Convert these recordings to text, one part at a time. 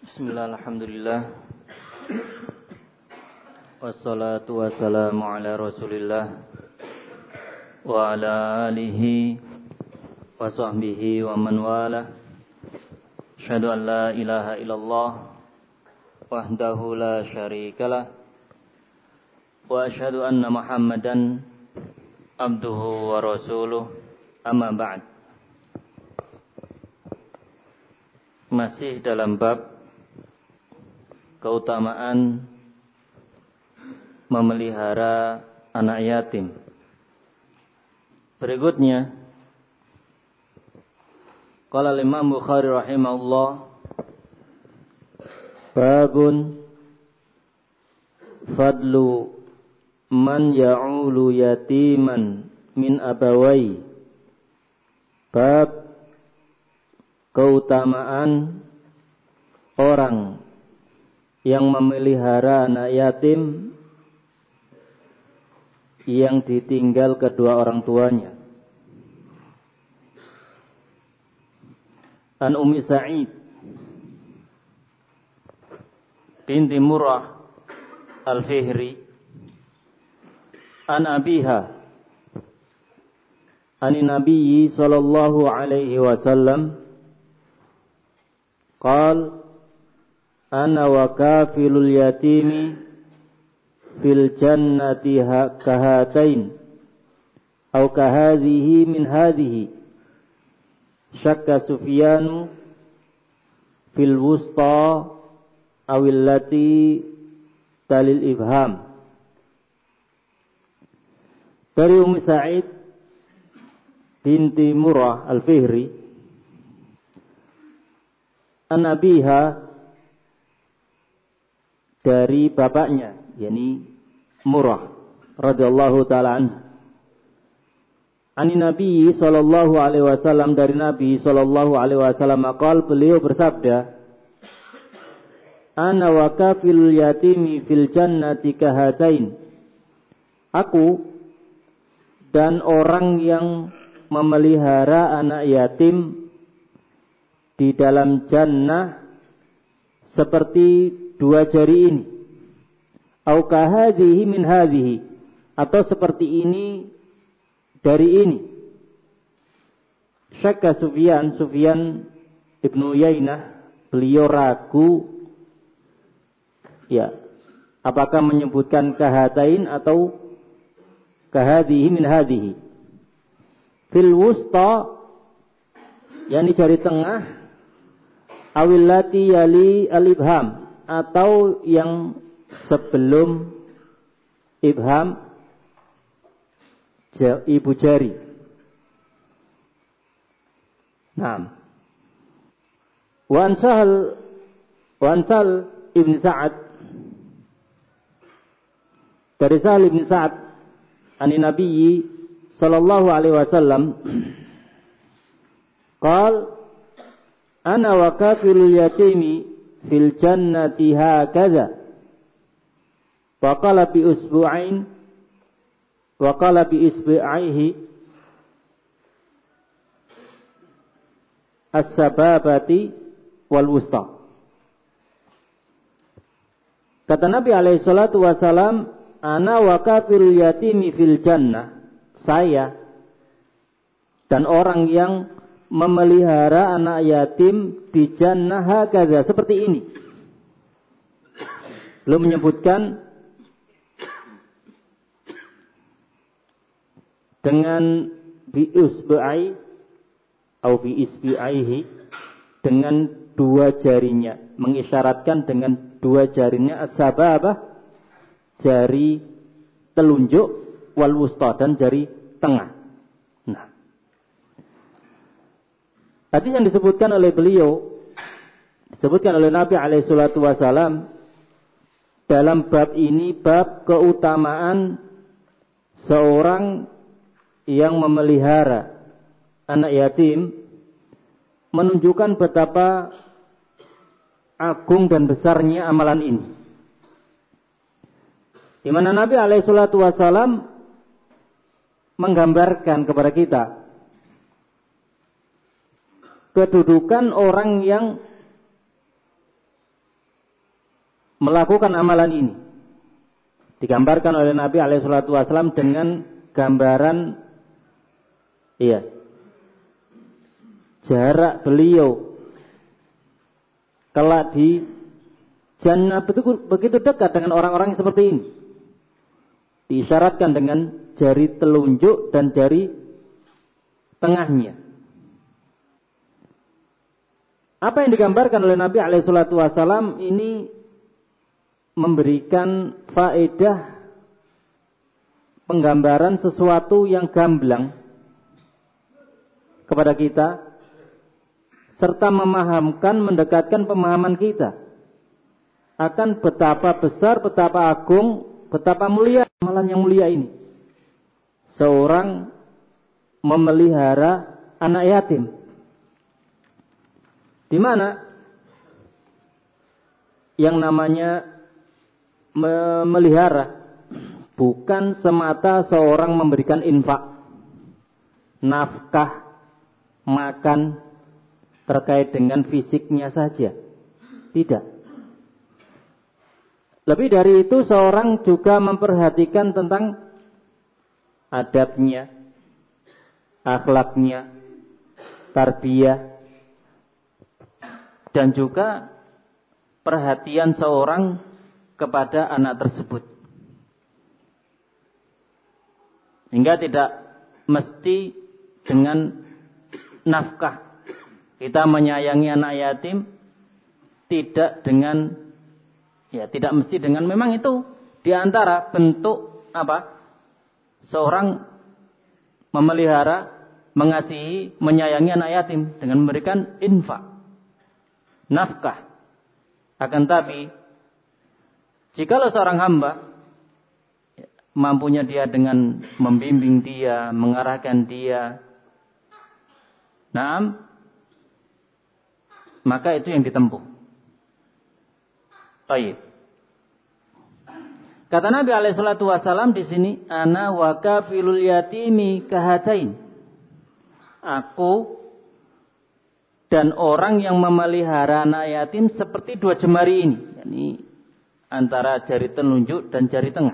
Bismillah, alhamdulillah. Wassalatu wassalamu ala rasulillah wa ala alihi wa sahbihi wa man wala. Asyhadu an la ilaha illallah wahdahu la syarikalah wa asyhadu anna Muhammadan abduhu wa rasuluh. Amma ba'd. Masih dalam bab keutamaan memelihara anak yatim. Berikutnya, qala Imam Bukhari rahimahullah, babun fadlu man ya'ulu yatiman min abawai. Bab keutamaan orang yang memelihara anak yatim yang ditinggal kedua orang tuanya. An Ummi Sa'id binti Murrah al-Fihri an abiha anin Nabi sallallahu alaihi wasallam qala ana wa kafilul yatimi fil jannati kahatain au kahadhihi min hadhihi syakka Sufyanu fil wusta awil lati talil ibham. Dari Ummi Sa'id binti Murrah al-Fihri an abiha, dari bapaknya, yakni Murrah radhiyallahu taala anhu. Ani Nabi sallallahu alaihi wasallam, dari Nabi sallallahu alaihi wasallam maqal, beliau bersabda, ana wa kafilul yatimi fil jannati kahatain. Aku dan orang yang memelihara anak yatim di dalam jannah seperti dua jari ini. Au kahadhihi min hadhihi, atau seperti ini dari ini. Syakka Sufyan ibnu Uyainah, beliau ragu, ya, apakah menyebutkan kahatain atau kahadhihi min hadhihi. Fil wusta, yakni jari tengah, awillati yali al-ibham, atau yang sebelum ibham, ibu jari. Naam. Wa ansal ibn Sa'ad, dari Sahal ibn Sa'ad ani Nabi sallallahu alaihi wasallam qal ana wa kafilul yatimi fil jannati hakadha wa qala bi usbu'ain wa qala bi isbi'aihi as-sababati wal wusta. Kata Nabi alaihi salatu wasalam, ana wa kafilul yatimi fil jannah, saya dan orang yang memelihara anak yatim di jannah hakadha, seperti ini. Belum menyebutkan dengan bi usbi'i atau bi isbi'ihi, dengan dua jarinya, mengisyaratkan dengan dua jarinya, as-sababah, jari telunjuk, wal wusta, dan jari tengah. Nah, hadis yang disebutkan oleh beliau, disebutkan oleh Nabi alaihi salatu wasalam dalam bab ini, bab keutamaan seorang yang memelihara anak yatim, menunjukkan betapa agung dan besarnya amalan ini, di mana Nabi alaihi salatu wasalam menggambarkan kepada kita kedudukan orang yang melakukan amalan ini. Digambarkan oleh Nabi SAW dengan gambaran jarak beliau kelak di jannah begitu dekat dengan orang-orang yang seperti ini. Diisyaratkan dengan jari telunjuk dan jari tengahnya. Apa yang digambarkan oleh Nabi SAW ini memberikan faedah penggambaran sesuatu yang gamblang kepada kita, serta mendekatkan pemahaman kita akan betapa besar, betapa agung, betapa mulia amalan yang mulia ini. Seorang memelihara anak yatim, di mana yang namanya memelihara bukan semata seorang memberikan infak, nafkah, makan terkait dengan fisiknya saja. Tidak. Lebih dari itu, seorang juga memperhatikan tentang adabnya, akhlaknya, tarbiyah, dan juga perhatian seorang kepada anak tersebut. Hingga tidak mesti dengan nafkah kita menyayangi anak yatim, tidak mesti dengan, memang itu diantara bentuk seorang memelihara, mengasihi, menyayangi anak yatim dengan memberikan infak, nafkah. Akan tapi jikalau seorang hamba mampunya dia dengan membimbing dia, mengarahkan dia, maka itu yang ditempuh. Baik. Kata Nabi SAW di sini, ana wa kafilul yatimi kahatain. Aku dan orang yang memelihara anak yatim seperti dua jemari ini, yakni antara jari telunjuk dan jari tengah.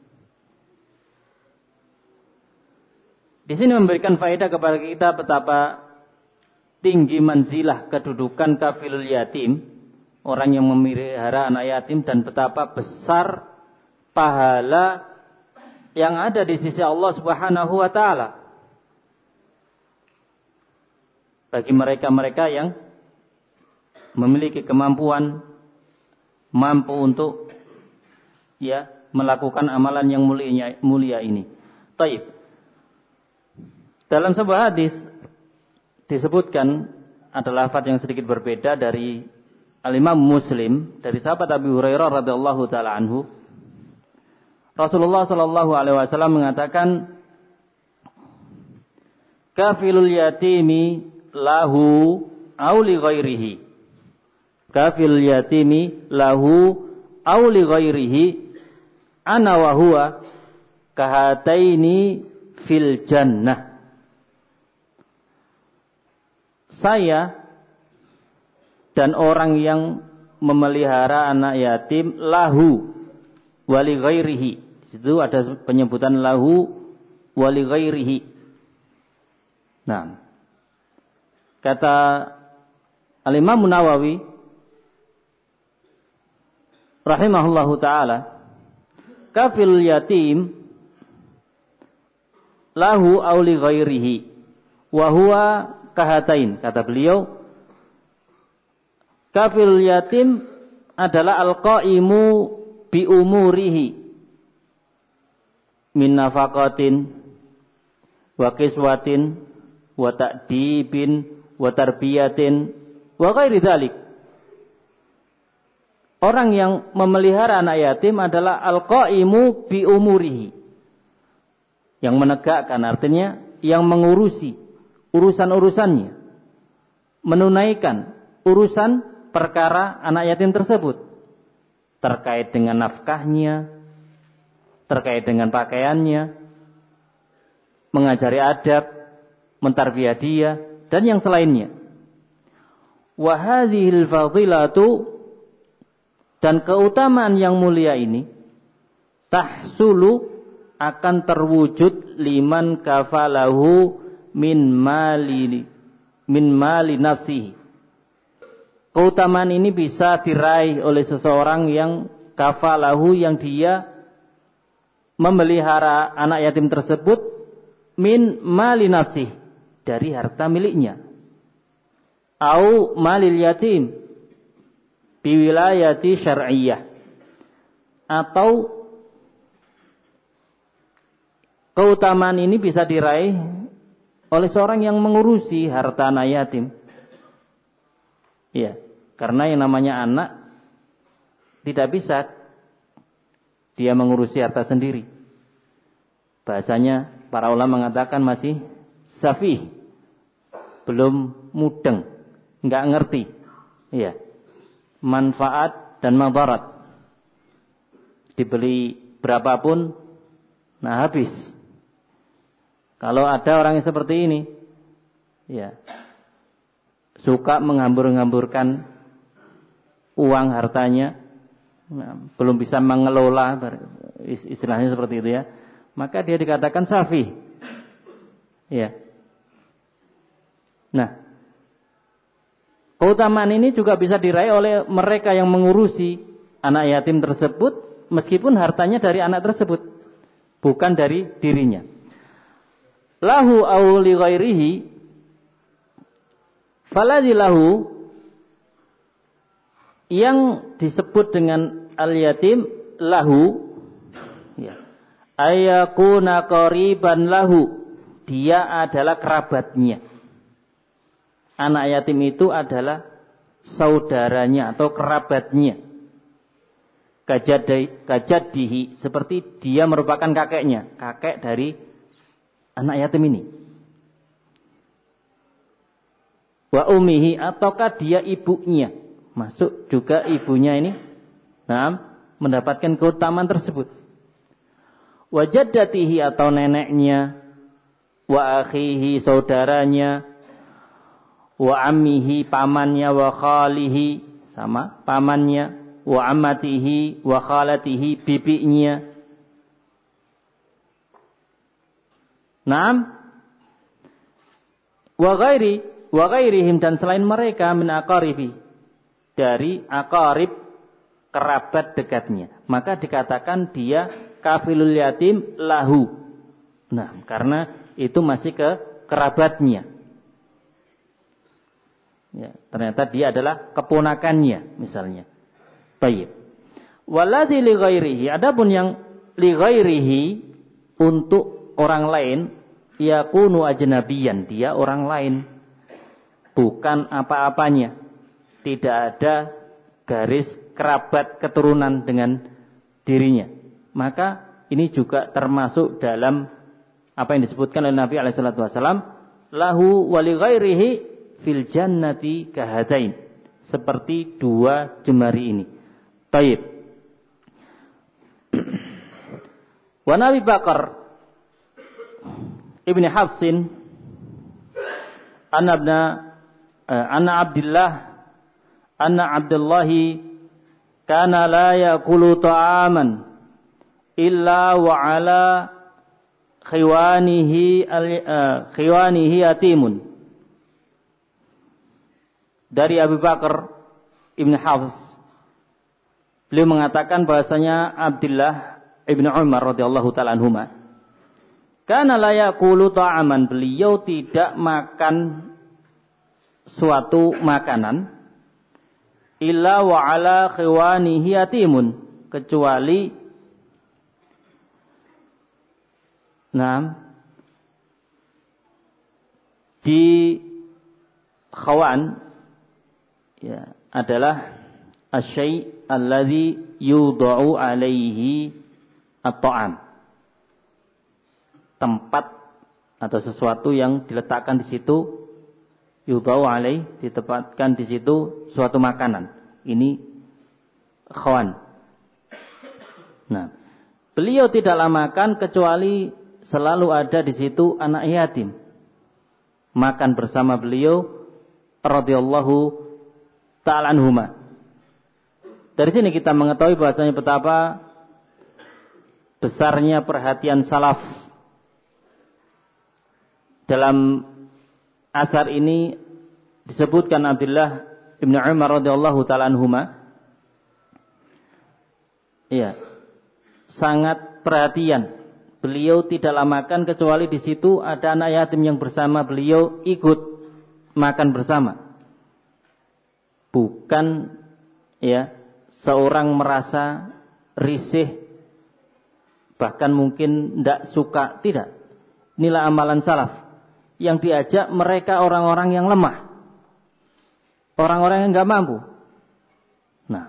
Di sini memberikan faedah kepada kita betapa tinggi manzilah kedudukan kafilul yatim, orang yang memelihara anak yatim, dan betapa besar pahala yang ada di sisi Allah Subhanahu wa taala bagi mereka-mereka yang memiliki kemampuan, mampu untuk melakukan amalan yang mulia ini. Taib. Dalam sebuah hadis disebutkan, ada lafaz yang sedikit berbeda dari Al-Imam Muslim, dari sahabat Abu Hurairah radhiyallahu taala anhu. Rasulullah sallallahu alaihi wasallam mengatakan, kafilul yatimi lahu aw li ghairihi. Kafilul yatimi lahu aw li ghairihi ana wa huwa kahataini fil jannah. Saya dan orang yang memelihara anak yatim lahu wali ghairihi. Di situ ada penyebutan lahu wali ghairihi. Nah, kata Al-Imam Nawawi rahimahullahu taala, kafil yatim lahu aw li ghairihi wa huwa kahatain. Kata beliau, kafil yatim adalah al-qaimu bi umurihi min nafaqatin wa kiswatin wa ta'dibin wa tarbiyatin wa ghairi dzalik. Orang yang memelihara anak yatim adalah al-qaimu bi umurihi, yang menegakkan, artinya yang mengurusi urusan-urusannya, menunaikan urusan perkara anak yatim tersebut, terkait dengan nafkahnya, terkait dengan pakaiannya, mengajari adab, mentarbiyah dia, dan yang selainnya. Wa hadhil fadilatu Dan keutamaan yang mulia ini tahsulu akan terwujud liman kafalahu min mali nafsihi. Keutamaan ini bisa diraih oleh seseorang yang kafalahu, yang dia memelihara anak yatim tersebut min mali nafsihi, dari harta miliknya. Au malil yatim biwilayati syar'iyyah, atau keutamaan ini bisa diraih oleh seorang yang mengurusi harta anak yatim. Ya, karena yang namanya anak tidak bisa dia mengurusi harta sendiri. Bahasanya para ulama mengatakan masih safih, belum mudeng, enggak ngerti. Ya. Manfaat dan madarat. Dibeli berapapun, nah habis. Kalau ada orang yang seperti ini, ya, suka menghambur-hamburkan uang hartanya, nah, belum bisa mengelola, istilahnya seperti itu ya, maka dia dikatakan safi. Ya. Nah, keutamaan ini juga bisa diraih oleh mereka yang mengurusi anak yatim tersebut, meskipun hartanya dari anak tersebut, bukan dari dirinya. Lahu au li ghairihi, faladhi lahu, yang disebut dengan al-yatim lahu, ya, ayakuna qariban lahu, dia adalah kerabatnya. Anak yatim itu adalah saudaranya atau kerabatnya. Kajadihi, seperti dia merupakan kakeknya, kakek dari anak yatim ini. Wa ummihi, ataukah dia ibunya, masuk juga ibunya ini, nah, mendapatkan keutamaan tersebut. Wa jaddatihi, atau neneknya. Wa akhihi, saudaranya. Wa ammihi, pamannya. Wa khalihi, sama pamannya. Wa ammatihi wa khalatihi, bibinya. Naam. Wa ghairihim, dan selain mereka, min aqaribi, dari aqarib, kerabat dekatnya. Maka dikatakan dia kafilul yatim lahu. Nah, karena itu masih ke kerabatnya. Ya, ternyata dia adalah keponakannya misalnya. Baik. Waladzi li ghairihi, adapun yang li ghairihi untuk orang lain, yakunu ajnabiyan, dia orang lain, bukan apa-apanya. Tidak ada garis kerabat keturunan dengan dirinya. Maka ini juga termasuk dalam apa yang disebutkan oleh Nabi alaihi salatu wasallam, lahu wa li ghairihi fil jannati kahadain, seperti dua jemari ini. Baik. Wa Nabi Bakar Ibni Hafsin anna Abdullahi kana la yakulu ta'aman illa wa ala khiwanihi yatimun. Dari Abu Bakar Ibn Hafs, beliau mengatakan bahasanya Abdullah Ibn Umar radhiyallahu ta'ala anhuma, kana la yaqulu ta'aman, beliau tidak makan suatu makanan illa wa ala khiwanihi yatimun, kecuali di khawan, ya, adalah asy-syai' alladzi yudha'u alaihi at-ta'am, tempat atau sesuatu yang diletakkan di situ, yudha'u alaihi, ditempatkan di situ suatu makanan. Ini khawan. Nah, beliau tidaklah makan kecuali selalu ada di situ anak yatim. Makan bersama beliau radhiyallahu ta'ala anhuma. Dari sini kita mengetahui bahasanya betapa besarnya perhatian salaf. Dalam asar ini disebutkan Abdullah bin Umar radhiyallahu taala anhuma, iya, sangat perhatian. Beliau tidak lamakan kecuali di situ ada anak yatim yang bersama beliau ikut makan bersama. Bukan ya seorang merasa risih, bahkan mungkin tidak suka, tidak. Inilah amalan salaf. Yang diajak mereka orang-orang yang lemah, orang-orang yang nggak mampu. Nah,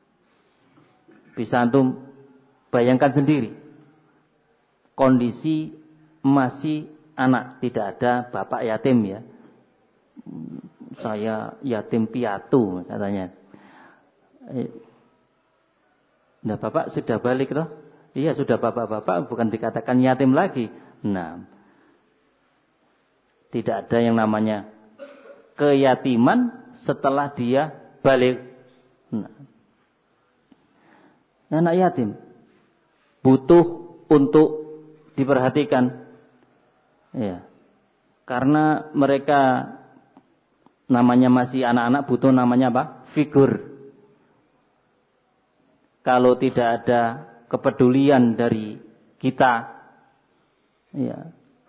bisa antum bayangkan sendiri. Kondisi masih anak, tidak ada bapak yatim ya. Saya yatim piatu katanya. Nah, bapak sudah balik toh? Iya, sudah bapak-bapak, bukan dikatakan yatim lagi. Nah, tidak ada yang namanya keyatiman setelah dia balik. Nah, anak yatim butuh untuk diperhatikan, ya, karena mereka namanya masih anak-anak, butuh namanya apa? Figur. Kalau tidak ada kepedulian dari kita, ya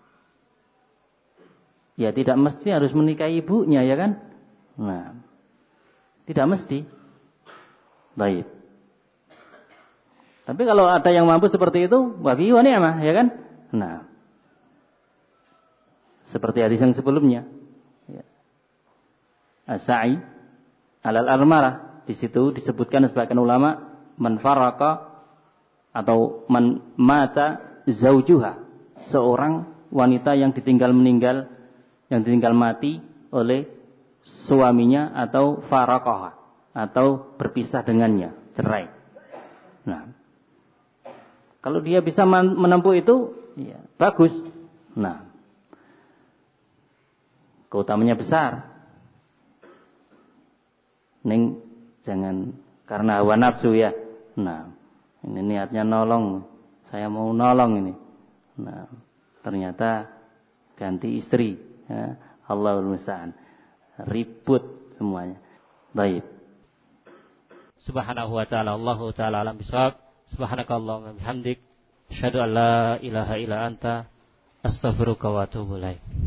tidak mesti harus menikahi ibunya, ya kan? Nah, tidak mesti. Baik. Tapi kalau ada yang mampu seperti itu, wa bihi wa ni'mah, ya kan? Nah, seperti hadis yang sebelumnya, ya. As-sa'i alal armarah, di situ disebutkan sebagian ulama, man faraka atau man mata zaujuha, seorang wanita yang ditinggal meninggal, yang ditinggal mati oleh suaminya, atau faraqaha, atau berpisah dengannya, cerai. Nah, kalau dia bisa menempuh itu, ya, bagus. Nah, keutamanya besar. Ning jangan karena hawa nafsu ya. Nah, ini niatnya nolong. Saya mau nolong ini. Nah, ternyata ganti istri. Ya, Allahul musta'an. Ribut semuanya. Baik. Subhanahu wa ta'ala, Allahu ta'ala alam bisawab. Subhanakallahumma bihamdik, asyhadu an la ilaha illa anta, astaghfiruka wa atubu ilaik.